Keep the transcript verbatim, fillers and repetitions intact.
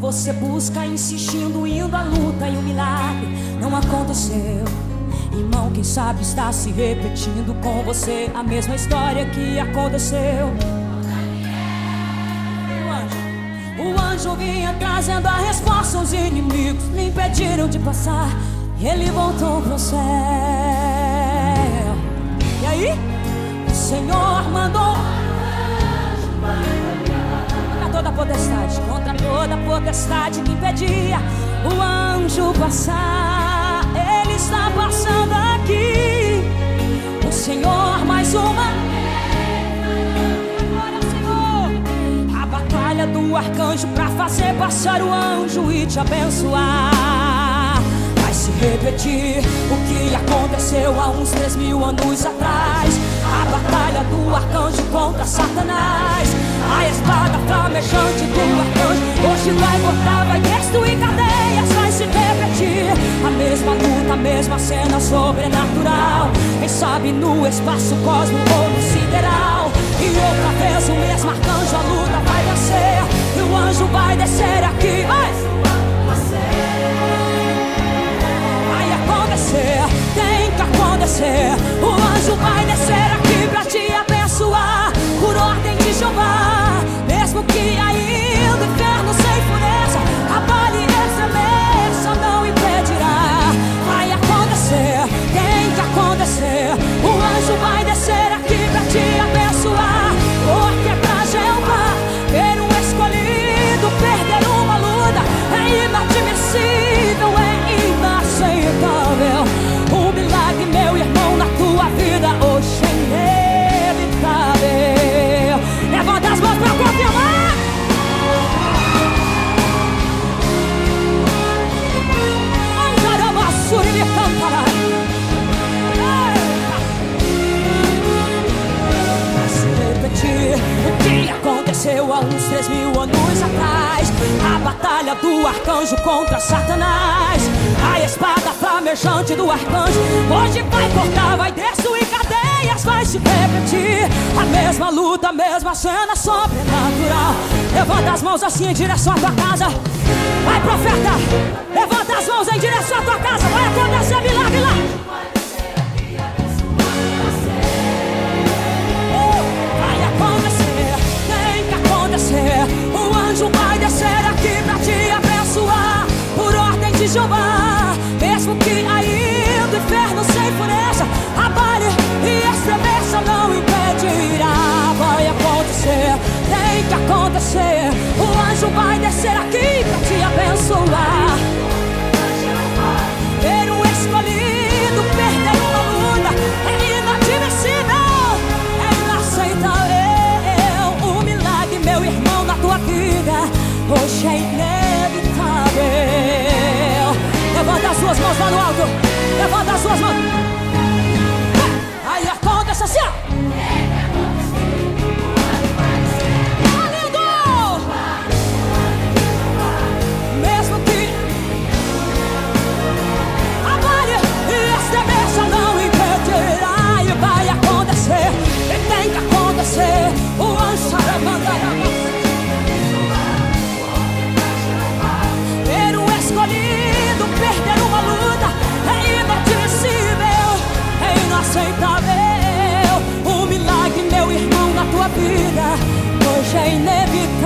você busca insistindo, indo à luta e o milagre não aconteceu. Irmão, quem sabe está se repetindo com você a mesma história que aconteceu. O anjo vinha trazendo a resposta, os inimigos lhe impediram de passar, ele voltou pro céu. E aí, o Senhor mandou contra toda potestade, contra toda potestade que impedia o anjo passar. Ele está passando aqui, o Senhor mais uma. Agora, Senhor, a batalha do arcanjo pra fazer passar o anjo e te abençoar. Vai se repetir o que aconteceu há uns três mil anos atrás. A batalha do arcanjo contra Satanás. A espada flamejante do arcanjo hoje vai cortar, vai destruir cadeias. Vai se repetir a mesma luta, a mesma cena sobrenatural. Quem sabe no espaço cósmico ou no sideral. E outra vez o mesmo arcanjo, a luta vai vencer. E o anjo vai descer aqui. Vai, vai acontecer, tem que acontecer. O anjo vai descer aqui pra te abençoar, por ordem de Jeová. Mesmo que ainda o inferno se enfureça, abale e estremeça, não impedirá. Vai acontecer, tem que acontecer. O anjo vai descer aqui pra te abençoar, porque pra Jeová ver um escolhido perder uma luta é inadmissível, é inaceitável. Um milagre, meu irmão, na tua vida hoje é inevitável. Levanta as mãos pra confirmar. Angaramassuri me cantará. Vai se repetir o que aconteceu há uns três mil anos atrás. A batalha do arcanjo contra Satanás. A espada flamejante do arcanjo hoje vai cortar, vai destruir cadeias. Vai se repetir a mesma luta, a mesma cena sobrenatural. Levanta as mãos assim em direção à tua casa. Vai, profeta, levanta as mãos em direção à tua casa. Vai acontecer milagre lá. Vai acontecer, tem que acontecer. O anjo vai descer aqui pra te abençoar, por ordem de Jeová. Mesmo que ainda o inferno se enfureça, abale e estremeça, não impedirá. Vai acontecer, tem que acontecer. O anjo vai descer aqui pra te abençoar. Ver um escolhido perder uma luta é inadmissível, é inaceitável. Um milagre, meu irmão, na tua vida hoje é inevitável. Levanta as suas mãos lá no alto. Levanta as suas mãos. Aí acontece assim, ó. Tá lindo! Mesmo que abale e estremeça, não impedirá. E vai acontecer, e tem que acontecer. O anjo levanta. Ver um escolhido perder uma luta é inadmissível, é inaceitável. Um milagre, meu irmão, na tua vida hoje é inevitável.